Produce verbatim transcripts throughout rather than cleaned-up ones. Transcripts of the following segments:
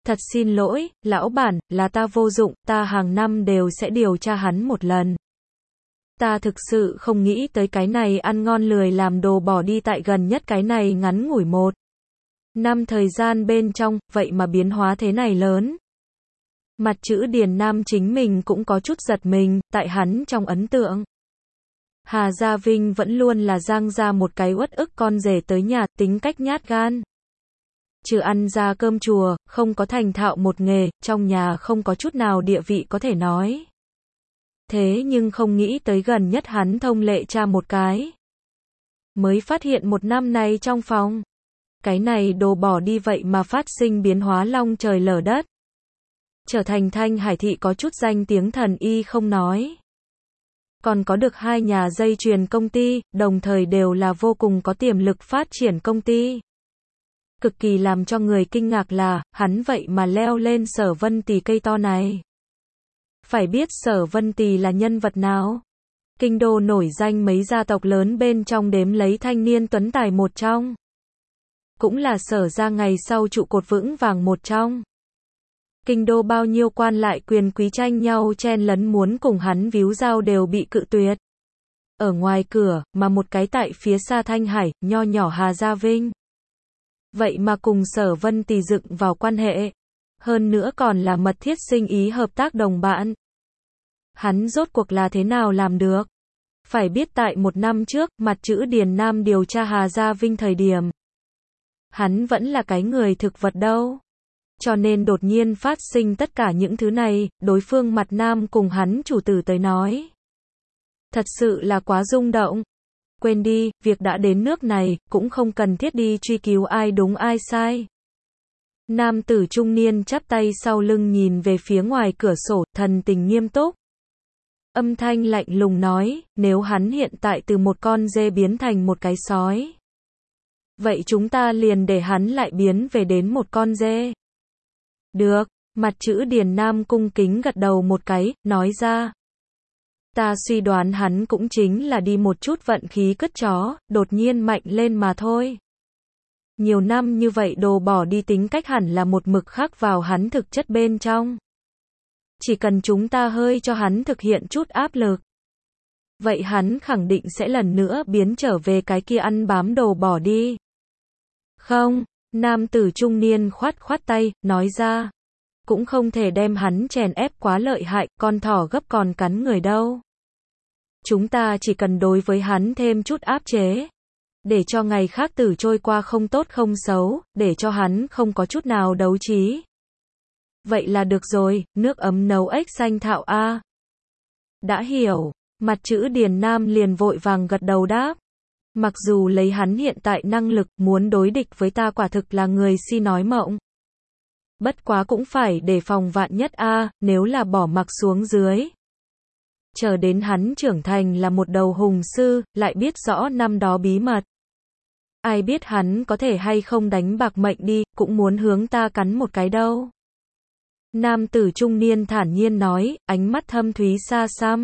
Thật xin lỗi, lão bản, là ta vô dụng, ta hàng năm đều sẽ điều tra hắn một lần. Ta thực sự không nghĩ tới cái này ăn ngon lười làm đồ bỏ đi tại gần nhất cái này ngắn ngủi một năm thời gian bên trong, vậy mà biến hóa thế này lớn. Mặt chữ Điền Nam chính mình cũng có chút giật mình, tại hắn trong ấn tượng. Hà Gia Vinh vẫn luôn là Giang gia một cái uất ức con rể tới nhà, tính cách nhát gan. Trừ ăn ra cơm chùa, không có thành thạo một nghề, trong nhà không có chút nào địa vị có thể nói. Thế nhưng không nghĩ tới gần nhất hắn thông lệ cha một cái. Mới phát hiện một năm này trong phòng. Cái này đồ bỏ đi vậy mà phát sinh biến hóa long trời lở đất. Trở thành Thanh Hải thị có chút danh tiếng thần y không nói. Còn có được hai nhà dây chuyền công ty, đồng thời đều là vô cùng có tiềm lực phát triển công ty. Cực kỳ làm cho người kinh ngạc là, hắn vậy mà leo lên Sở Vân Tì cây to này. Phải biết Sở Vân Tì là nhân vật nào? Kinh đô nổi danh mấy gia tộc lớn bên trong đếm lấy thanh niên tuấn tài một trong. Cũng là Sở gia ngày sau trụ cột vững vàng một trong. Kinh đô bao nhiêu quan lại quyền quý tranh nhau chen lấn muốn cùng hắn víu dao đều bị cự tuyệt. Ở ngoài cửa, mà một cái tại phía xa Thanh Hải, nho nhỏ Hà Gia Vinh. Vậy mà cùng Sở Vân Tì dựng vào quan hệ. Hơn nữa còn là mật thiết sinh ý hợp tác đồng bạn. Hắn rốt cuộc là thế nào làm được? Phải biết tại một năm trước, mặt chữ Điền Nam điều tra Hà Gia Vinh thời điểm. Hắn vẫn là cái người thực vật đâu. Cho nên đột nhiên phát sinh tất cả những thứ này, đối phương mặt nam cùng hắn chủ tử tới nói. Thật sự là quá rung động. Quên đi, việc đã đến nước này, cũng không cần thiết đi truy cứu ai đúng ai sai. Nam tử trung niên chắp tay sau lưng nhìn về phía ngoài cửa sổ, thần tình nghiêm túc. Âm thanh lạnh lùng nói, nếu hắn hiện tại từ một con dê biến thành một cái sói. Vậy chúng ta liền để hắn lại biến về đến một con dê. Được, mặt chữ Điền Nam cung kính gật đầu một cái, nói ra. Ta suy đoán hắn cũng chính là đi một chút vận khí cất chó, đột nhiên mạnh lên mà thôi. Nhiều năm như vậy đồ bỏ đi tính cách hẳn là một mực khắc vào hắn thực chất bên trong. Chỉ cần chúng ta hơi cho hắn thực hiện chút áp lực. Vậy hắn khẳng định sẽ lần nữa biến trở về cái kia ăn bám đồ bỏ đi. Không, nam tử trung niên khoát khoát tay, nói ra. Cũng không thể đem hắn chèn ép quá lợi hại, con thỏ gấp còn cắn người đâu. Chúng ta chỉ cần đối với hắn thêm chút áp chế. Để cho ngày khác tử trôi qua không tốt không xấu, để cho hắn không có chút nào đấu trí. Vậy là được rồi, nước ấm nấu ếch xanh thạo a. Đã hiểu, mặt chữ Điền Nam liền vội vàng gật đầu đáp. Mặc dù lấy hắn hiện tại năng lực, muốn đối địch với ta quả thực là người si nói mộng. Bất quá cũng phải đề phòng vạn nhất a, nếu là bỏ mặc xuống dưới. Chờ đến hắn trưởng thành là một đầu hùng sư, lại biết rõ năm đó bí mật. Ai biết hắn có thể hay không đánh bạc mệnh đi, cũng muốn hướng ta cắn một cái đâu. Nam tử trung niên thản nhiên nói, ánh mắt thâm thúy xa xăm.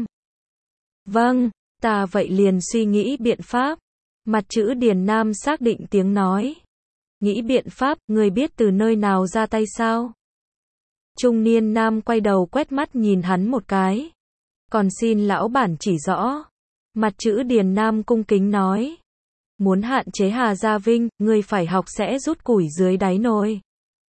Vâng, ta vậy liền suy nghĩ biện pháp. Mặt chữ Điền Nam xác định tiếng nói. Nghĩ biện pháp, người biết từ nơi nào ra tay sao? Trung niên nam quay đầu quét mắt nhìn hắn một cái. Còn xin lão bản chỉ rõ. Mặt chữ Điền Nam cung kính nói. Muốn hạn chế Hà Gia Vinh, người phải học sẽ rút củi dưới đáy nồi.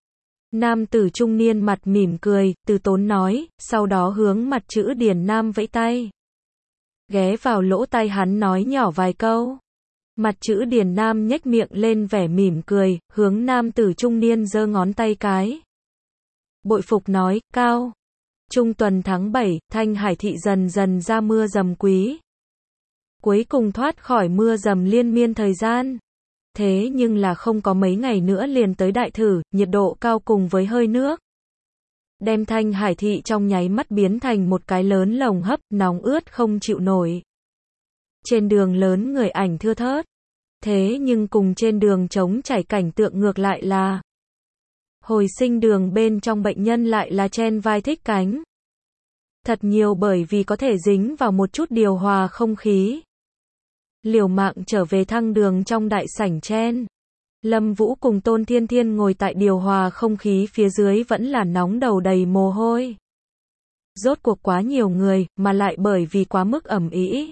Nam tử trung niên mặt mỉm cười, từ tốn nói, sau đó hướng mặt chữ Điền Nam vẫy tay. Ghé vào lỗ tai hắn nói nhỏ vài câu. Mặt chữ Điền Nam nhếch miệng lên vẻ mỉm cười, hướng nam tử trung niên giơ ngón tay cái. Bội phục nói, cao. Trung tuần tháng bảy, Thanh Hải thị dần dần ra mưa dầm quý. Cuối cùng thoát khỏi mưa dầm liên miên thời gian. Thế nhưng là không có mấy ngày nữa liền tới đại thử, nhiệt độ cao cùng với hơi nước. Đem Thanh Hải thị trong nháy mắt biến thành một cái lớn lồng hấp, nóng ướt không chịu nổi. Trên đường lớn người ảnh thưa thớt. Thế nhưng cùng trên đường trống trải cảnh tượng ngược lại là hồi sinh đường bên trong bệnh nhân lại là chen vai thích cánh. Thật nhiều bởi vì có thể dính vào một chút điều hòa không khí. Liều mạng trở về thăng đường trong đại sảnh chen. Lâm Vũ cùng Tôn Thiên Thiên ngồi tại điều hòa không khí phía dưới vẫn là nóng đầu đầy mồ hôi. Rốt cuộc quá nhiều người, mà lại bởi vì quá mức ầm ĩ.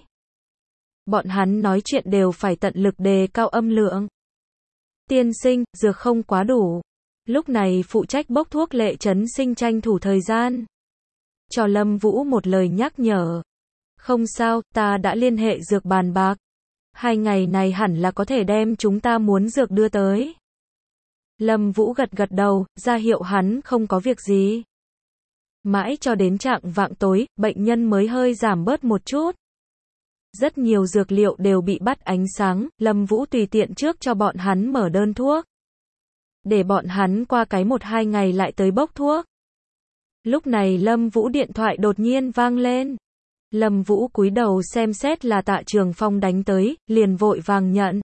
Bọn hắn nói chuyện đều phải tận lực đề cao âm lượng. Tiên sinh, dược không quá đủ. Lúc này phụ trách bốc thuốc Lệ Chấn Sinh tranh thủ thời gian. Cho Lâm Vũ một lời nhắc nhở. Không sao, ta đã liên hệ dược bàn bạc. Hai ngày này hẳn là có thể đem chúng ta muốn dược đưa tới. Lâm Vũ gật gật đầu, ra hiệu hắn không có việc gì. Mãi cho đến trạng vạng tối, bệnh nhân mới hơi giảm bớt một chút. Rất nhiều dược liệu đều bị bắt ánh sáng, Lâm Vũ tùy tiện trước cho bọn hắn mở đơn thuốc. Để bọn hắn qua cái một hai ngày lại tới bốc thuốc. Lúc này Lâm Vũ điện thoại đột nhiên vang lên. Lâm Vũ cúi đầu xem xét là Tạ Trường Phong đánh tới, liền vội vàng nhận.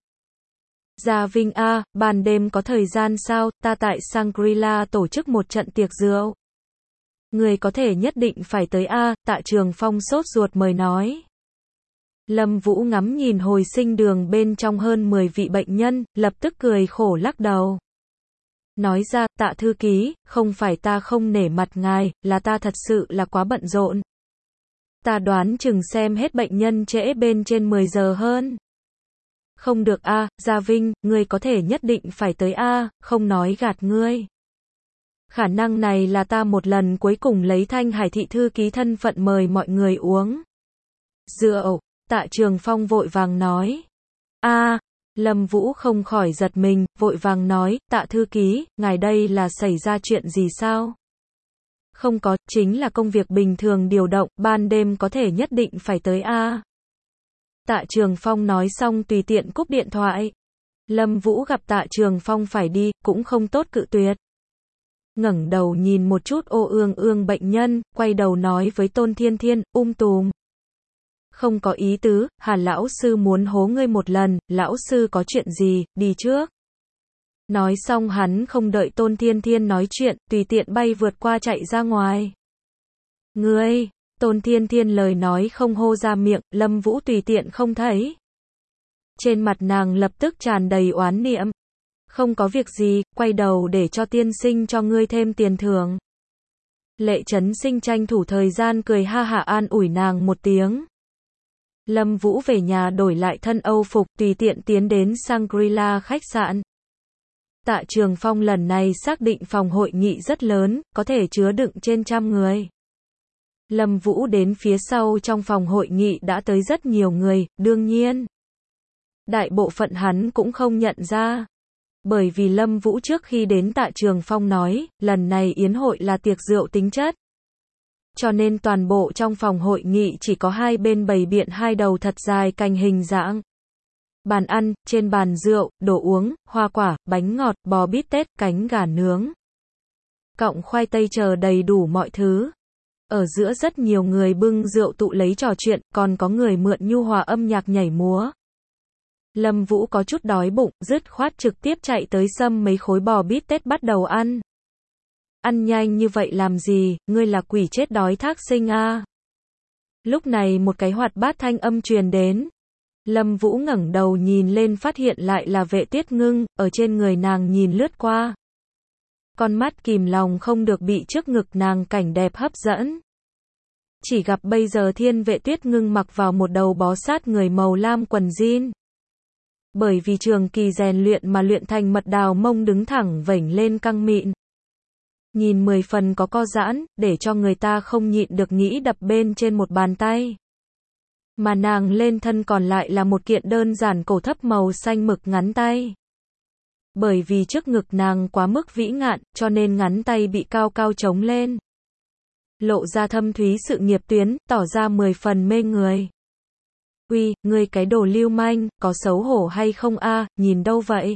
Gia Vinh a, ban đêm có thời gian sao, ta tại Shangri-La tổ chức một trận tiệc rượu. Người có thể nhất định phải tới a, Tạ Trường Phong sốt ruột mời nói. Lâm Vũ ngắm nhìn hồi sinh đường bên trong hơn mười vị bệnh nhân, lập tức cười khổ lắc đầu. Nói ra, Tạ thư ký, không phải ta không nể mặt ngài, là ta thật sự là quá bận rộn. Ta đoán chừng xem hết bệnh nhân trễ bên trên mười giờ hơn. Không được a, Gia Vinh, ngươi có thể nhất định phải tới a, không nói gạt ngươi. Khả năng này là ta một lần cuối cùng lấy Thanh Hải thị thư ký thân phận mời mọi người uống rượu. Tạ Trường Phong vội vàng nói. A, Lâm Vũ không khỏi giật mình, vội vàng nói, Tạ thư ký, ngài đây là xảy ra chuyện gì sao? Không có, chính là công việc bình thường điều động, ban đêm có thể nhất định phải tới a. Tạ Trường Phong nói xong tùy tiện cúp điện thoại. Lâm Vũ gặp Tạ Trường Phong phải đi, cũng không tốt cự tuyệt. Ngẩng đầu nhìn một chút ô ương ương bệnh nhân, quay đầu nói với Tôn Thiên Thiên, um tùm. Không có ý tứ, Hà lão sư muốn hố ngươi một lần, lão sư có chuyện gì, đi trước. Nói xong hắn không đợi Tôn Thiên Thiên nói chuyện, tùy tiện bay vượt qua chạy ra ngoài. Ngươi, Tôn Thiên Thiên lời nói không hô ra miệng, Lâm Vũ tùy tiện không thấy. Trên mặt nàng lập tức tràn đầy oán niệm. Không có việc gì, quay đầu để cho tiên sinh cho ngươi thêm tiền thưởng. Lệ Chấn Sinh tranh thủ thời gian cười ha hả an ủi nàng một tiếng. Lâm Vũ về nhà đổi lại thân Âu phục, tùy tiện tiến đến Shangri-La khách sạn. Tạ Trường Phong lần này xác định phòng hội nghị rất lớn, có thể chứa đựng trên trăm người. Lâm Vũ đến phía sau trong phòng hội nghị đã tới rất nhiều người, đương nhiên. Đại bộ phận hắn cũng không nhận ra. Bởi vì Lâm Vũ trước khi đến Tạ Trường Phong nói, lần này yến hội là tiệc rượu tính chất. Cho nên toàn bộ trong phòng hội nghị chỉ có hai bên bày biện hai đầu thật dài cành hình dạng. Bàn ăn, trên bàn rượu, đồ uống, hoa quả, bánh ngọt, bò bít tết, cánh gà nướng. Cọng khoai tây chờ đầy đủ mọi thứ. Ở giữa rất nhiều người bưng rượu tụ lấy trò chuyện, còn có người mượn nhu hòa âm nhạc nhảy múa. Lâm Vũ có chút đói bụng, dứt khoát trực tiếp chạy tới xâm mấy khối bò bít tết bắt đầu ăn. Ăn nhanh như vậy làm gì, ngươi là quỷ chết đói thác sinh a. Lúc này một cái hoạt bát thanh âm truyền đến. Lâm Vũ ngẩng đầu nhìn lên phát hiện lại là Vệ Tuyết Ngưng, ở trên người nàng nhìn lướt qua. Con mắt kìm lòng không được bị trước ngực nàng cảnh đẹp hấp dẫn. Chỉ gặp bây giờ Thiên Vệ Tuyết Ngưng mặc vào một đầu bó sát người màu lam quần jean. Bởi vì trường kỳ rèn luyện mà luyện thành mật đào mông đứng thẳng vểnh lên căng mịn. Nhìn mười phần có co giãn, để cho người ta không nhịn được nghĩ đập bên trên một bàn tay. Mà nàng lên thân còn lại là một kiện đơn giản cổ thấp màu xanh mực ngắn tay. Bởi vì trước ngực nàng quá mức vĩ ngạn, cho nên ngắn tay bị cao cao trống lên. Lộ ra thâm thúy sự nghiệp tuyến, tỏ ra mười phần mê người. Uy, ngươi cái đồ lưu manh, có xấu hổ hay không a, nhìn đâu vậy?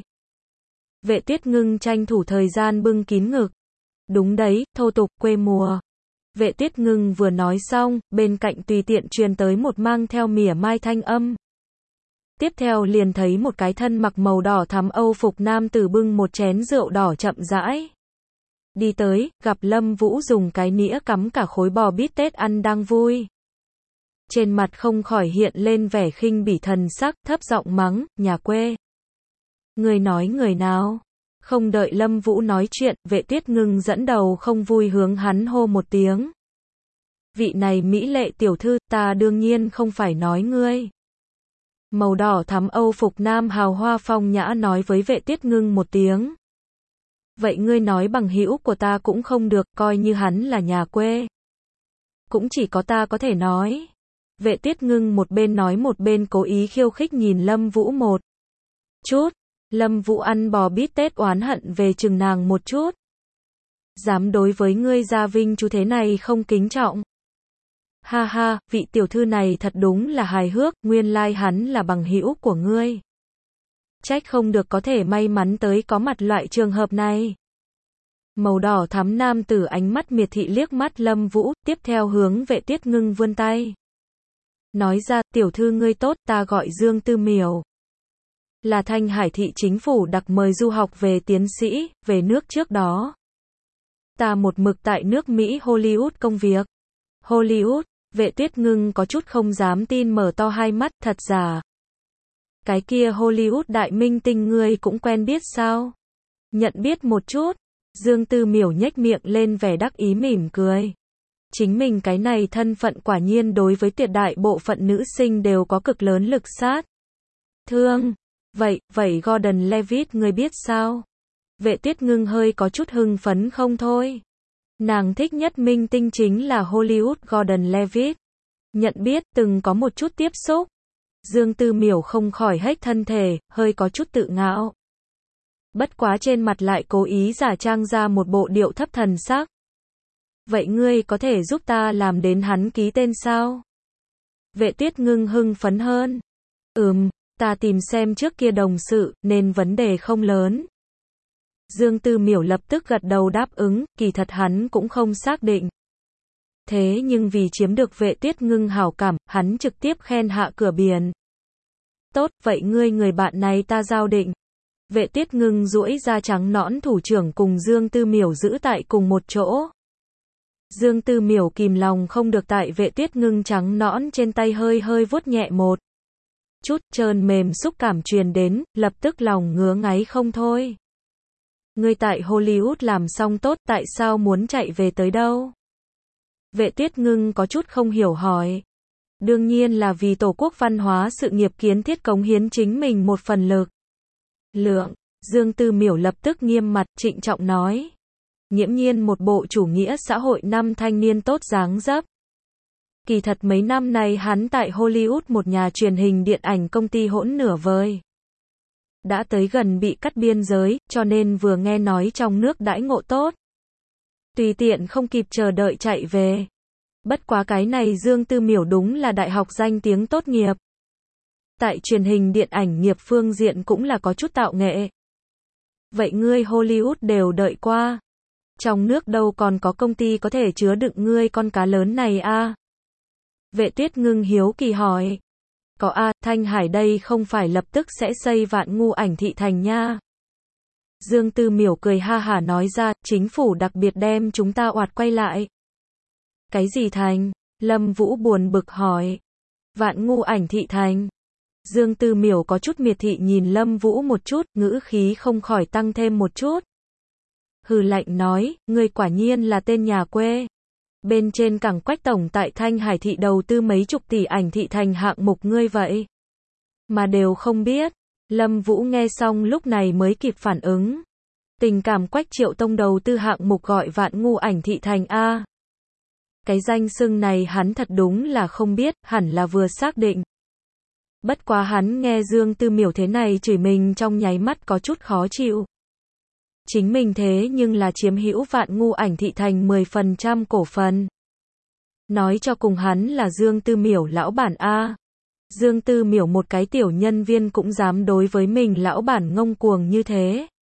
Vệ Tuyết Ngưng tranh thủ thời gian bưng kín ngực. Đúng đấy, thô tục, quê mùa. Vệ Tuyết Ngưng vừa nói xong, bên cạnh tùy tiện truyền tới một mang theo mỉa mai thanh âm. Tiếp theo liền thấy một cái thân mặc màu đỏ thắm Âu phục nam tử bưng một chén rượu đỏ chậm rãi. Đi tới, gặp Lâm Vũ dùng cái nĩa cắm cả khối bò bít tết ăn đang vui. Trên mặt không khỏi hiện lên vẻ khinh bỉ thần sắc, thấp giọng mắng, nhà quê. Người nói người nào? Không đợi Lâm Vũ nói chuyện, Vệ Tuyết Ngưng dẫn đầu không vui hướng hắn hô một tiếng. Vị này mỹ lệ tiểu thư, ta đương nhiên không phải nói ngươi. Màu đỏ thắm Âu phục nam hào hoa phong nhã nói với Vệ Tuyết Ngưng một tiếng. Vậy ngươi nói bằng hữu của ta cũng không được, coi như hắn là nhà quê. Cũng chỉ có ta có thể nói. Vệ Tuyết Ngưng một bên nói một bên cố ý khiêu khích nhìn Lâm Vũ một chút. Lâm Vũ ăn bò bít tết oán hận về chừng nàng một chút. Dám đối với ngươi gia vinh chú thế này không kính trọng. Ha ha, vị tiểu thư này thật đúng là hài hước, nguyên lai hắn là bằng hữu của ngươi. Trách không được có thể may mắn tới có mặt loại trường hợp này. Màu đỏ thắm nam tử ánh mắt miệt thị liếc mắt Lâm Vũ, tiếp theo hướng Vệ Tuyết Ngưng vươn tay. Nói ra, tiểu thư ngươi tốt, ta gọi Dương Tư Miểu. Là Thanh Hải thị chính phủ đặc mời du học về tiến sĩ, về nước trước đó. Ta một mực tại nước Mỹ Hollywood công việc. Hollywood, Vệ Tuyết Ngưng có chút không dám tin mở to hai mắt, thật giả. Cái kia Hollywood đại minh tinh ngươi cũng quen biết sao? Nhận biết một chút. Dương Tư Miểu nhếch miệng lên vẻ đắc ý mỉm cười. Chính mình cái này thân phận quả nhiên đối với tuyệt đại bộ phận nữ sinh đều có cực lớn lực sát thương. Vậy, vậy Gordon Levitt ngươi biết sao? Vệ Tuyết Ngưng hơi có chút hưng phấn không thôi. Nàng thích nhất minh tinh chính là Hollywood Gordon Levitt. Nhận biết, từng có một chút tiếp xúc. Dương Tư Miểu không khỏi hếch thân thể, hơi có chút tự ngạo. Bất quá trên mặt lại cố ý giả trang ra một bộ điệu thấp thần sắc. Vậy ngươi có thể giúp ta làm đến hắn ký tên sao? Vệ Tuyết Ngưng hưng phấn hơn. Ừm, ta tìm xem trước kia đồng sự, nên vấn đề không lớn. Dương Tư Miểu lập tức gật đầu đáp ứng, kỳ thật hắn cũng không xác định. Thế nhưng vì chiếm được Vệ Tuyết Ngưng hảo cảm, hắn trực tiếp khen hạ cửa biển. Tốt, vậy ngươi người bạn này ta giao định. Vệ Tuyết Ngưng duỗi ra trắng nõn thủ trưởng cùng Dương Tư Miểu giữ tại cùng một chỗ. Dương Tư Miểu kìm lòng không được tại Vệ Tuyết Ngưng trắng nõn trên tay hơi hơi vuốt nhẹ một chút, trơn mềm xúc cảm truyền đến, lập tức lòng ngứa ngáy không thôi. Ngươi tại Hollywood làm xong tốt, tại sao muốn chạy về tới đâu? Vệ Tuyết Ngưng có chút không hiểu hỏi. Đương nhiên là vì Tổ quốc văn hóa sự nghiệp kiến thiết cống hiến chính mình một phần lực. Lượng, Dương Tư Miểu lập tức nghiêm mặt, trịnh trọng nói. Nghiễm nhiên một bộ chủ nghĩa xã hội năm thanh niên tốt dáng dấp. Kỳ thật mấy năm nay hắn tại Hollywood một nhà truyền hình điện ảnh công ty hỗn nửa vời. Đã tới gần bị cắt biên giới, cho nên vừa nghe nói trong nước đãi ngộ tốt. Tùy tiện không kịp chờ đợi chạy về. Bất quá cái này Dương Tư Miểu đúng là đại học danh tiếng tốt nghiệp. Tại truyền hình điện ảnh nghiệp phương diện cũng là có chút tạo nghệ. Vậy ngươi Hollywood đều đợi qua. Trong nước đâu còn có công ty có thể chứa đựng ngươi con cá lớn này a? À? Vệ Tuyết Ngưng hiếu kỳ hỏi. Có a, à, Thanh Hải đây không phải lập tức sẽ xây Vạn Ngu Ảnh thị thành nha. Dương Tư Miểu cười ha hả nói ra, chính phủ đặc biệt đem chúng ta oạt quay lại. Cái gì thành? Lâm Vũ buồn bực hỏi. Vạn Ngu Ảnh thị thành. Dương Tư Miểu có chút miệt thị nhìn Lâm Vũ một chút, ngữ khí không khỏi tăng thêm một chút. Hừ lạnh nói, ngươi quả nhiên là tên nhà quê. Bên trên cảng Quách tổng tại Thanh Hải thị đầu tư mấy chục tỷ ảnh thị thành hạng mục ngươi vậy. Mà đều không biết. Lâm Vũ nghe xong lúc này mới kịp phản ứng. Tình cảm Quách Triệu Tông đầu tư hạng mục gọi Vạn Ngu Ảnh thị thành a. Cái danh xưng này hắn thật đúng là không biết, hẳn là vừa xác định. Bất quá hắn nghe Dương Tư Miểu thế này chửi mình trong nháy mắt có chút khó chịu. Chính mình thế nhưng là chiếm hữu Vạn Ngu Ảnh thị thành mười phần trăm cổ phần. Nói cho cùng hắn là Dương Tư Miểu lão bản a. Dương Tư Miểu một cái tiểu nhân viên cũng dám đối với mình lão bản ngông cuồng như thế.